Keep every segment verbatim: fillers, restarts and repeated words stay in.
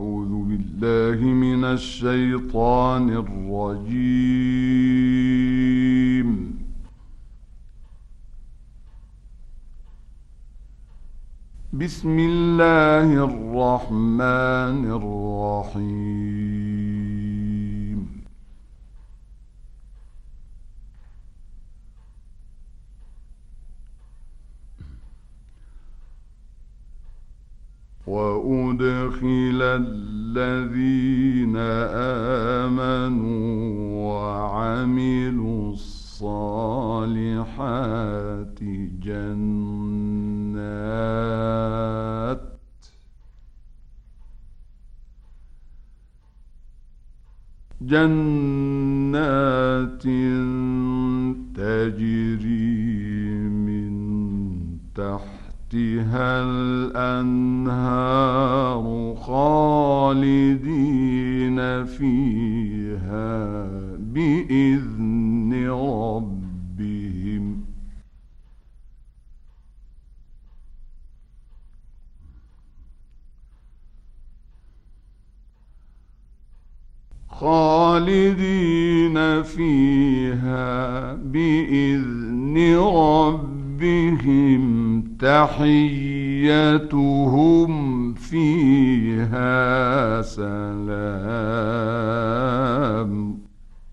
أعوذ بالله من الشيطان الرجيم. بسم الله الرحمن الرحيم. وأدخل الذين آمنوا وعملوا الصالحات جنات جنات تجري من تحتها الأنهار خالدين فيها بإذن ربهم خالدين فيها بإذن ربهم تحيتهم فيها سلام.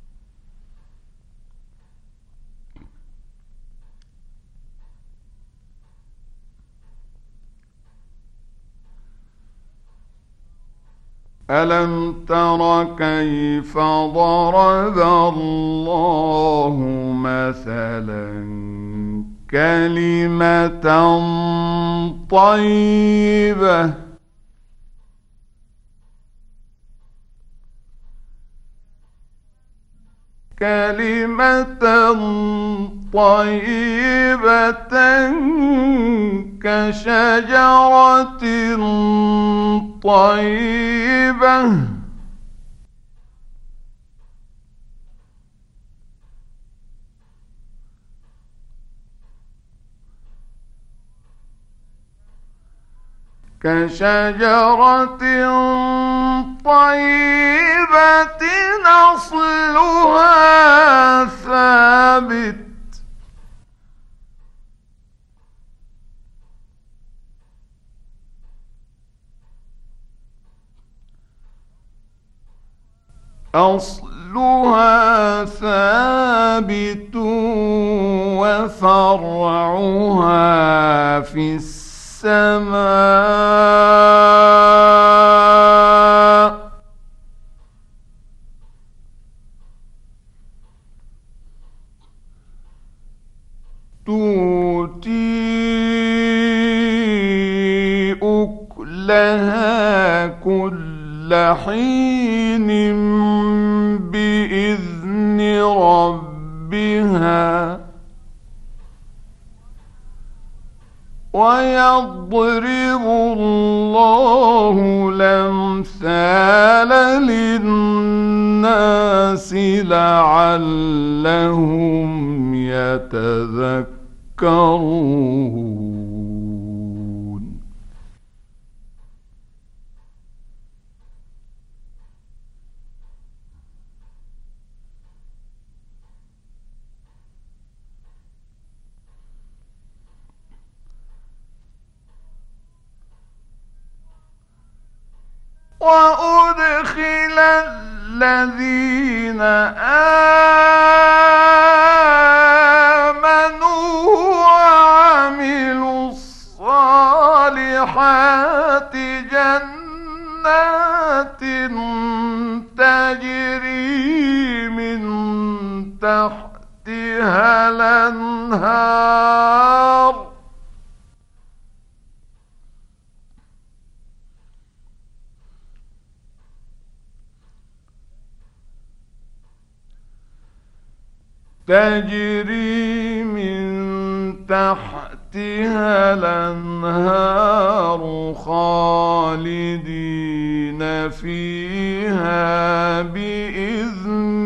ألم تر كيف ضرب الله مثلا كلمة طيبة كلمة طيبة كشجرة طيبة كشجرة طيبة أصلها ثابت أصلها ثابت وفرعها في السماء تؤتي أكلها كل حين بإذن ربها ويضرب الله الأمثال للناس لعلهم يتذكرون. وأدخل الذين آمنوا وعملوا الصالحات جنات تجري من تحتها الأنهار تجري من تحتها الأنهار خالدين فيها بإذن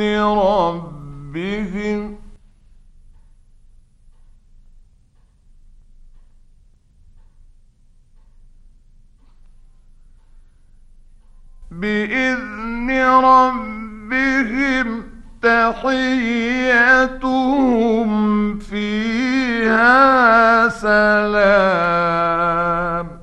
ربهم بإذن ربهم تحيتهم فيها سلام.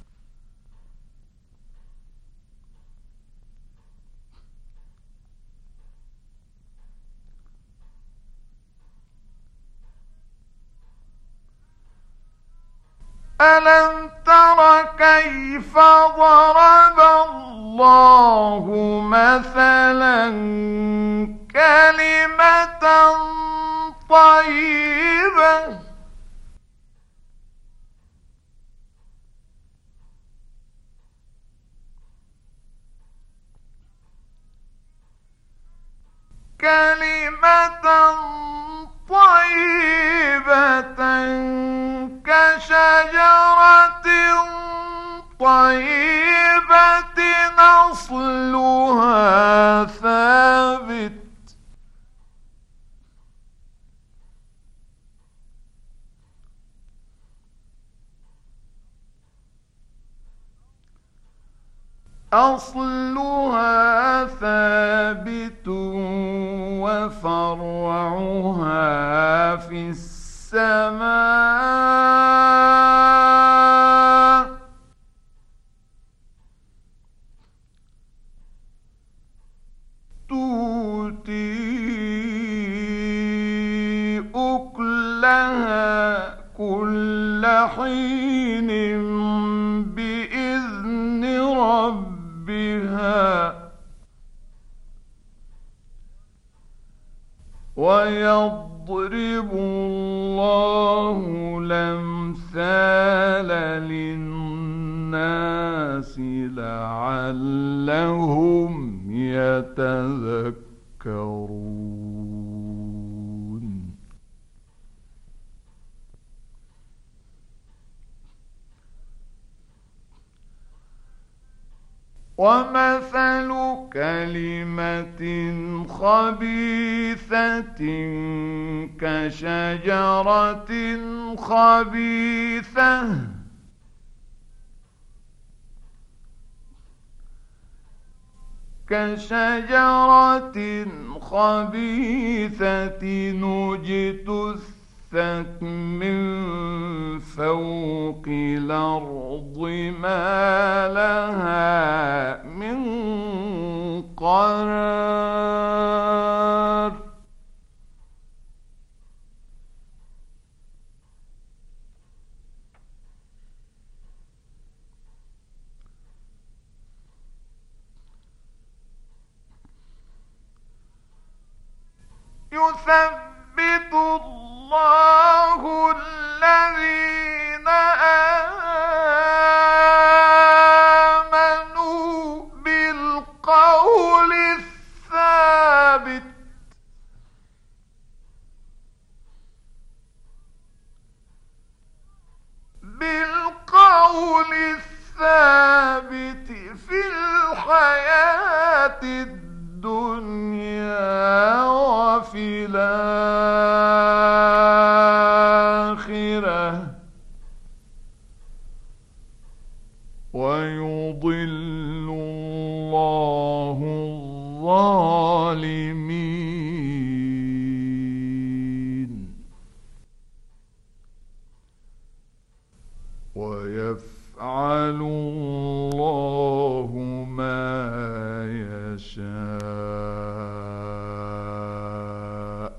ألم تر كيف ضرب الله مثلا كلمة طيبة كلمة طيبة كشجرة طيبة أصلها ثابت أصلها ثابت وفرعها في السماء تؤتي أكلها كل حين بإذن ربها ويضرب الله الأمثال للناس لعلهم يتذكرون. ومثل كلمة خبيثة كشجرة خبيثة كشجرة خبيثة اجتثت من فوق الأرض ما لها من قرار يثبت الله الذين آمنوا بالقول الثابت بالقول الثابت في الحياة الدنيا وفي الآخرة ويضل الله الظالمين ويفعل الله ما يشاء.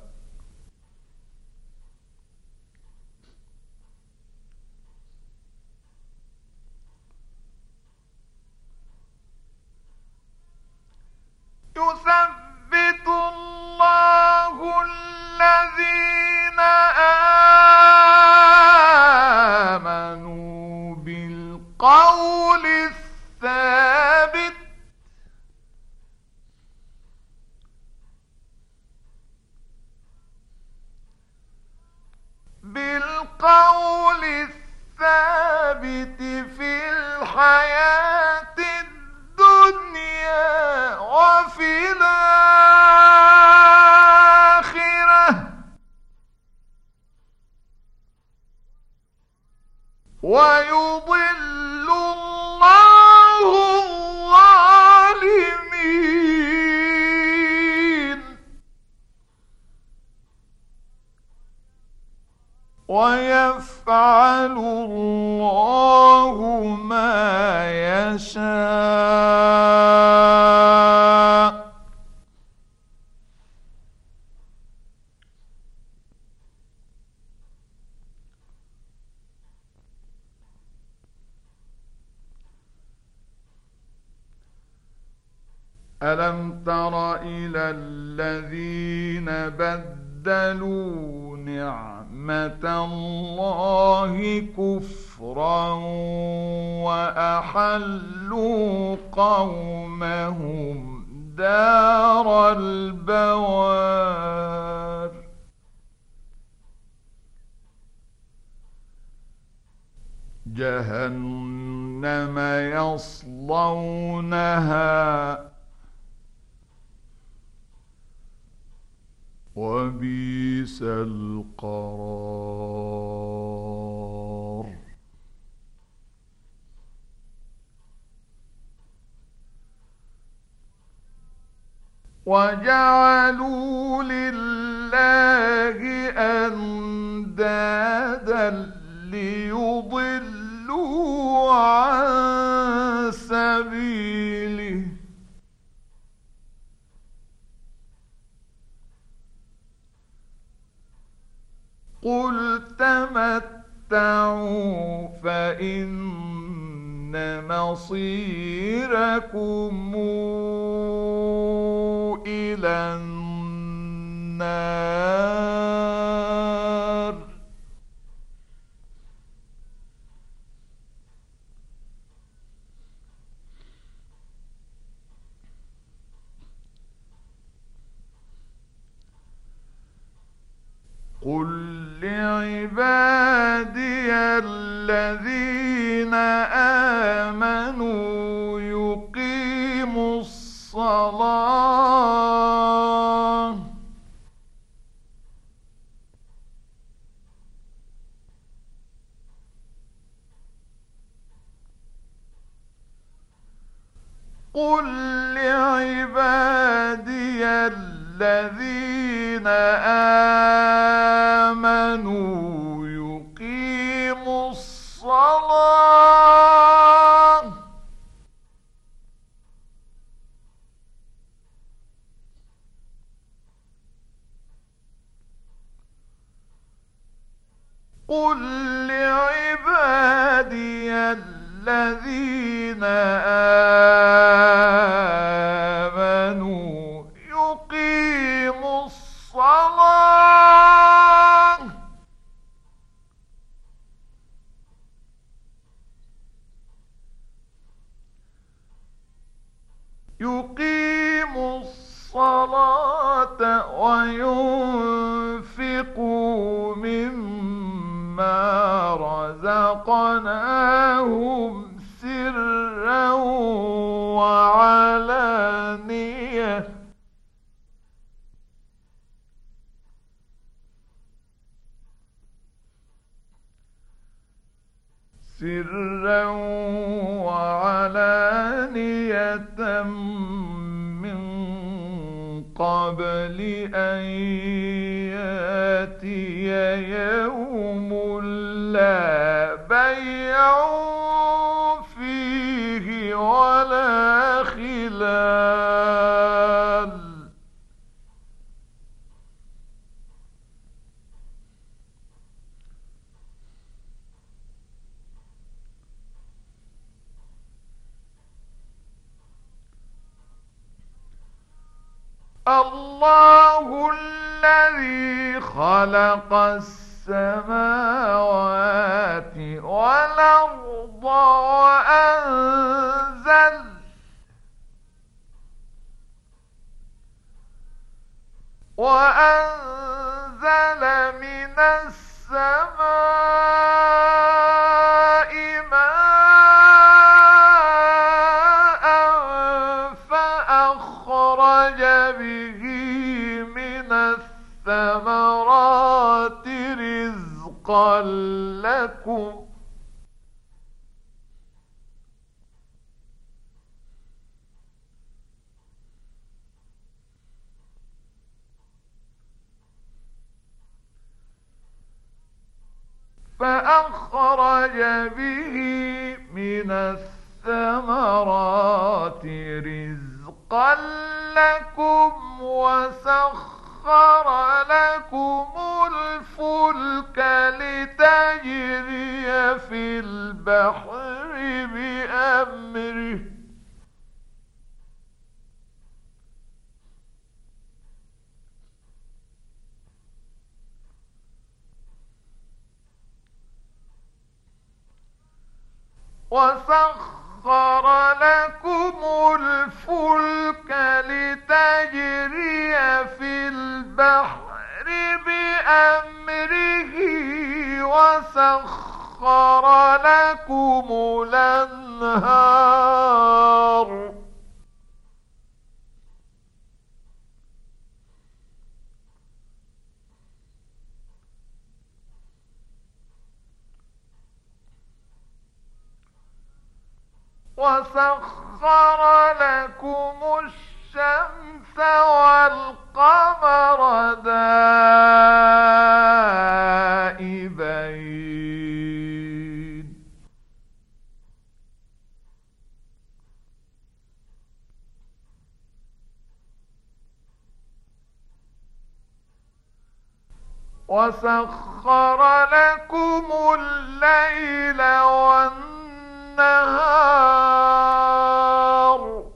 يثبت الله الذين آمنوا بالقول الثابت بالقول الثابت في الحياة الدنيا وفي الآخرة ويضل الله الظالمين. يفعل الله ما يشاء. ألم تر إلى الذين بدلوا نعمة الله كفرا وأحلوا قومهم دار البوار جهنم يصلونها وبئس القرار. وجعلوا لله أندادا ليضلوا عن سبيله قل تمتعوا فإن مصيركم إلى النار. قل لعبادي الذين آمنوا يقيموا الصلاة قل لعبادي الذين آمنوا يقيموا الصلاة قل لعبادي الذين آمنوا يقيموا الصلاة يقيموا الصلاة وينفقوا مما رزقناهم سرا وعلانية سرا وعلانية من قبل أن يأتي يوم لا بيع فيه ولا خلال الله الذي خلق السماوات والأرض وأنزل وأنزل من السماء ماء فأخرج به من الثمرات رزقا لكم فأخرج به من الثمرات رزقا لكم وسخر لكم الفلك لتجري في البحر بأمره وسخر لكم الفلك لتجري في البحر بأمره وسخر لكم الأنهار وسخر لكم الشمس والقمر دائبين وسخر لكم الليل والنهار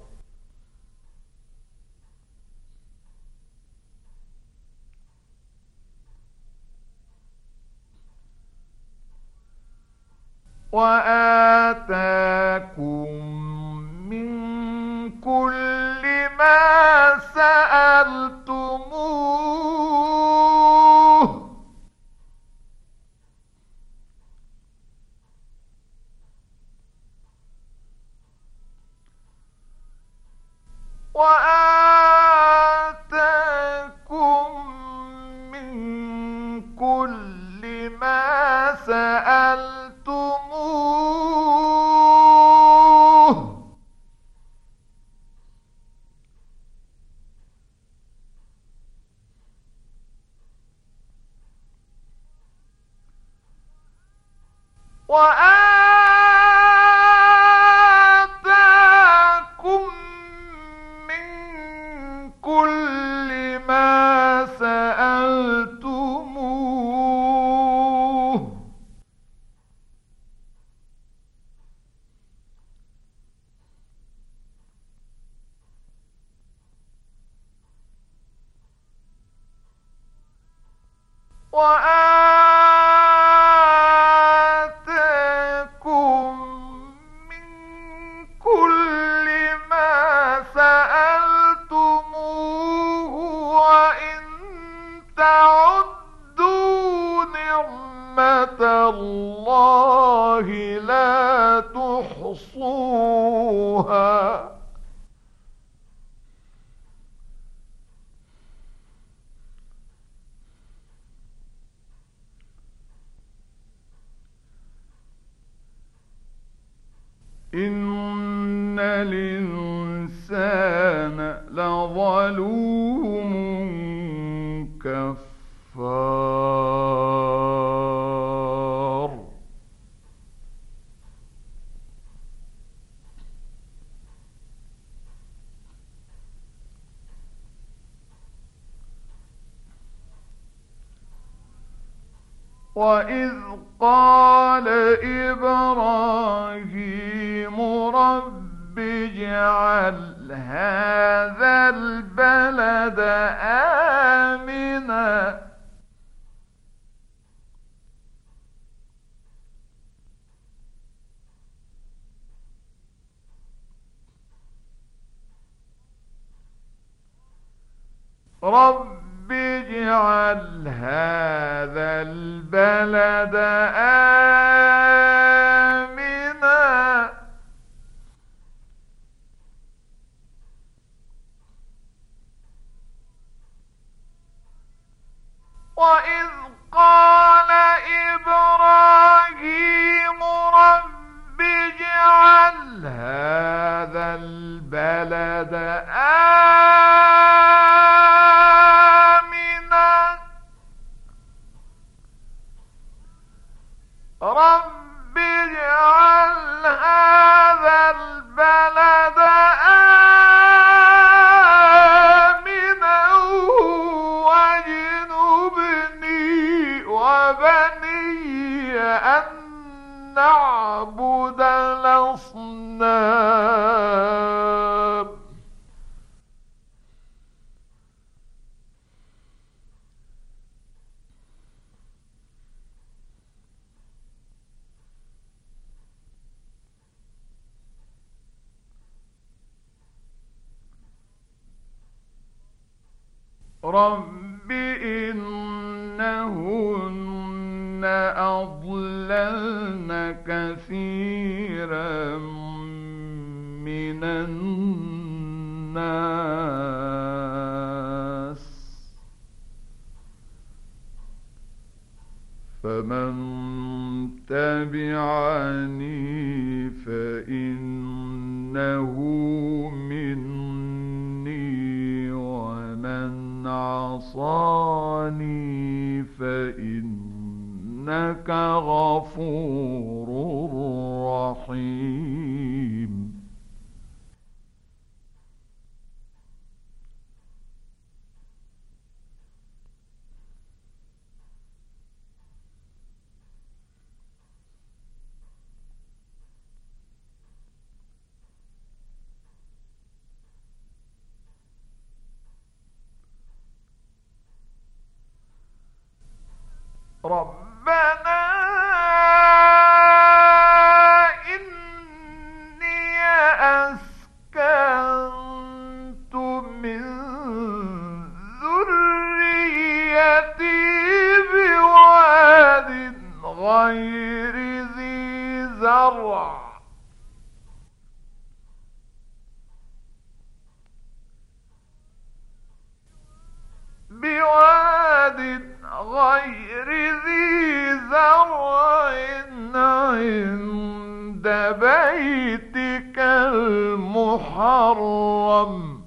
وآتاكم من كل ما سألتموه وآتاكم من كل ما سألتموه وآتاكم من كل ما سألتموه وآتاكم من كل ما سألتموه وإن تعدوا نعمة الله لا تحصوها إن الإنسان لظلوم كفار وإذ قال إبراهيم رب اجعل هذا البلد آمنا رب اجعل هذا البلد آمنا وإذ قال إبراهيم رب اجعل هذا البلد آمنا البلد آمنا واجنبني وبني أن نعبد الأصنام رب إنهن أضللن كثيرا من الناس فمن تبعني فإنه مني ومن عصاني فإنك غفور رحيم ربنا إني أسكنت من ذريتي بواد غير ذي زرع بواد غير ذي زرع عند بيتك المحرم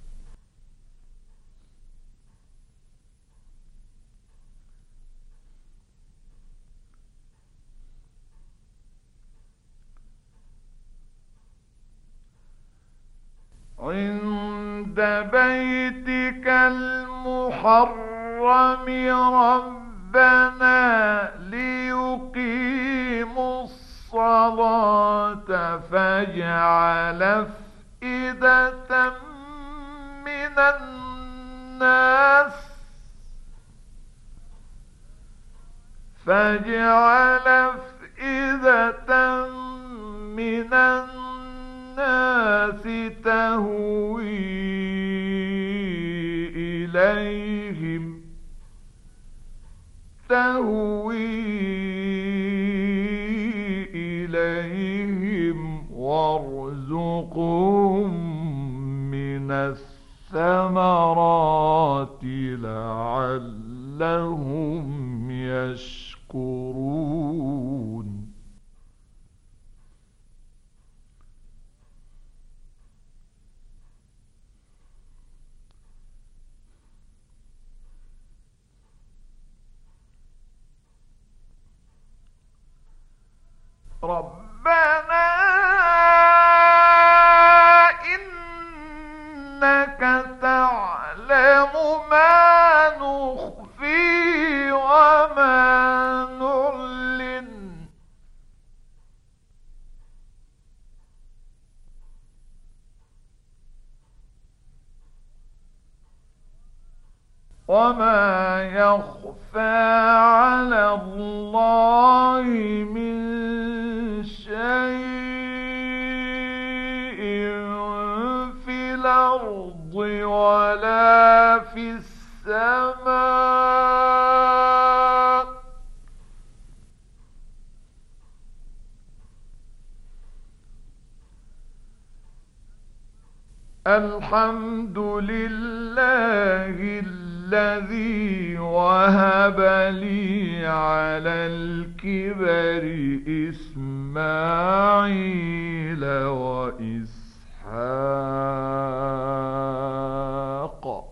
عند بيتك المحرم ربنا ليقيموا الصلاة فاجعل أفئدة من الناس فاجعل أفئدة من الناس تهوي إليهم تهوي إليهم وارزقهم من الثمرات لعلهم يشكرون ربنا إنك تعلم ما نخفي وما نعلن وما يخفى على الله من شيء في الأرض ولا في السماء الحمد لله الذي وهب لي على الكبر إسماعيل وإسحاق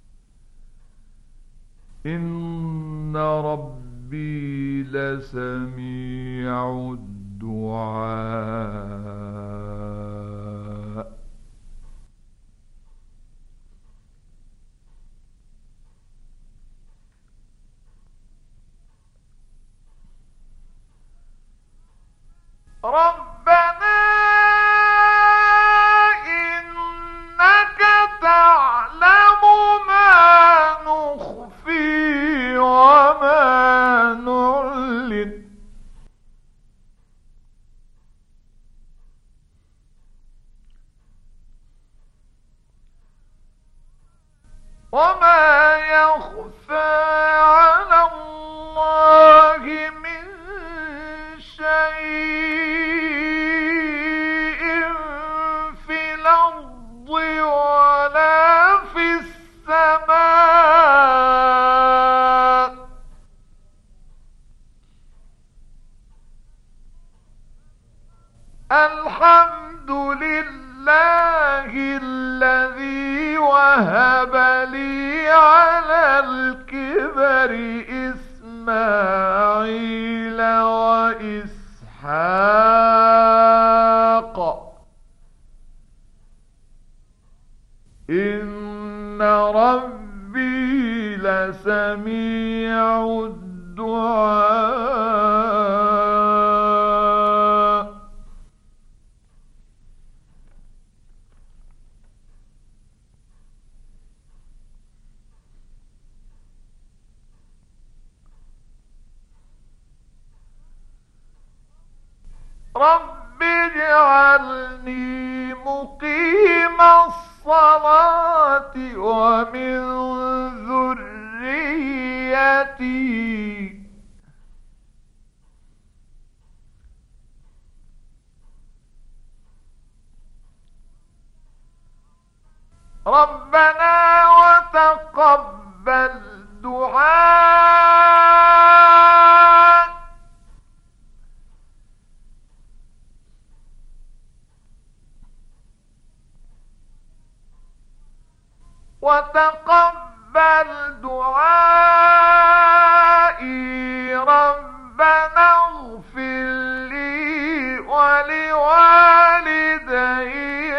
إن ربي لسميع الدعاء ربنا إنك تعلم ما نخفي وما نعلن وما يخفى على الله من شيء في الأرض ولا في السماء الحمد لله الذي وهب لي على الكبر إسماعيل وإسحاق إن ربي لسميع الدعاء رب اجعلني مقيم الصلاة ومن ذريتي ربنا وتقبل دعاء وتقبل دعائي ربنا اغفر لي ولوالدي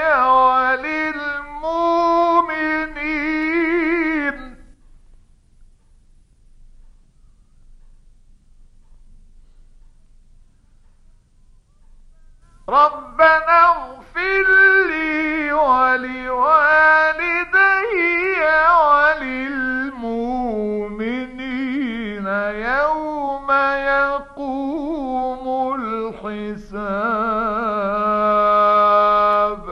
وللمؤمنين ربنا اغفر لي ولوالدي وللمؤمنين يوم يقوم الحساب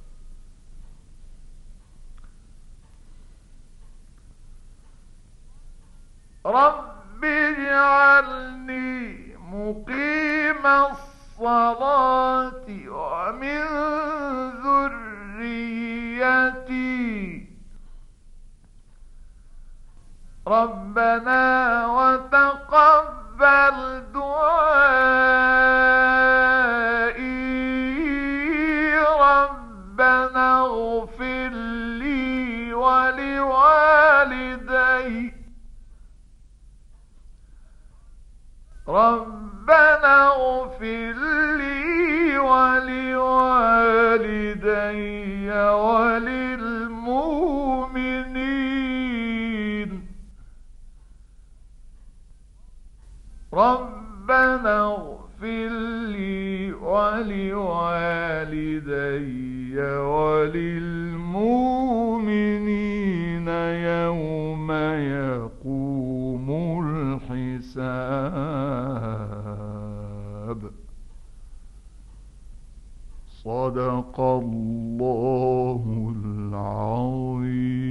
رب اجعلني مقيم الصلاة ومن ذريتي ربنا وتقبل دعائي ربنا اغفر لي ولوالدي ربنا اغفر لي ولوالدي وللمؤمنين ربنا اغفر لي ولوالدي وللمؤمنين يوم يقوم الحساب صدق الله العظيم.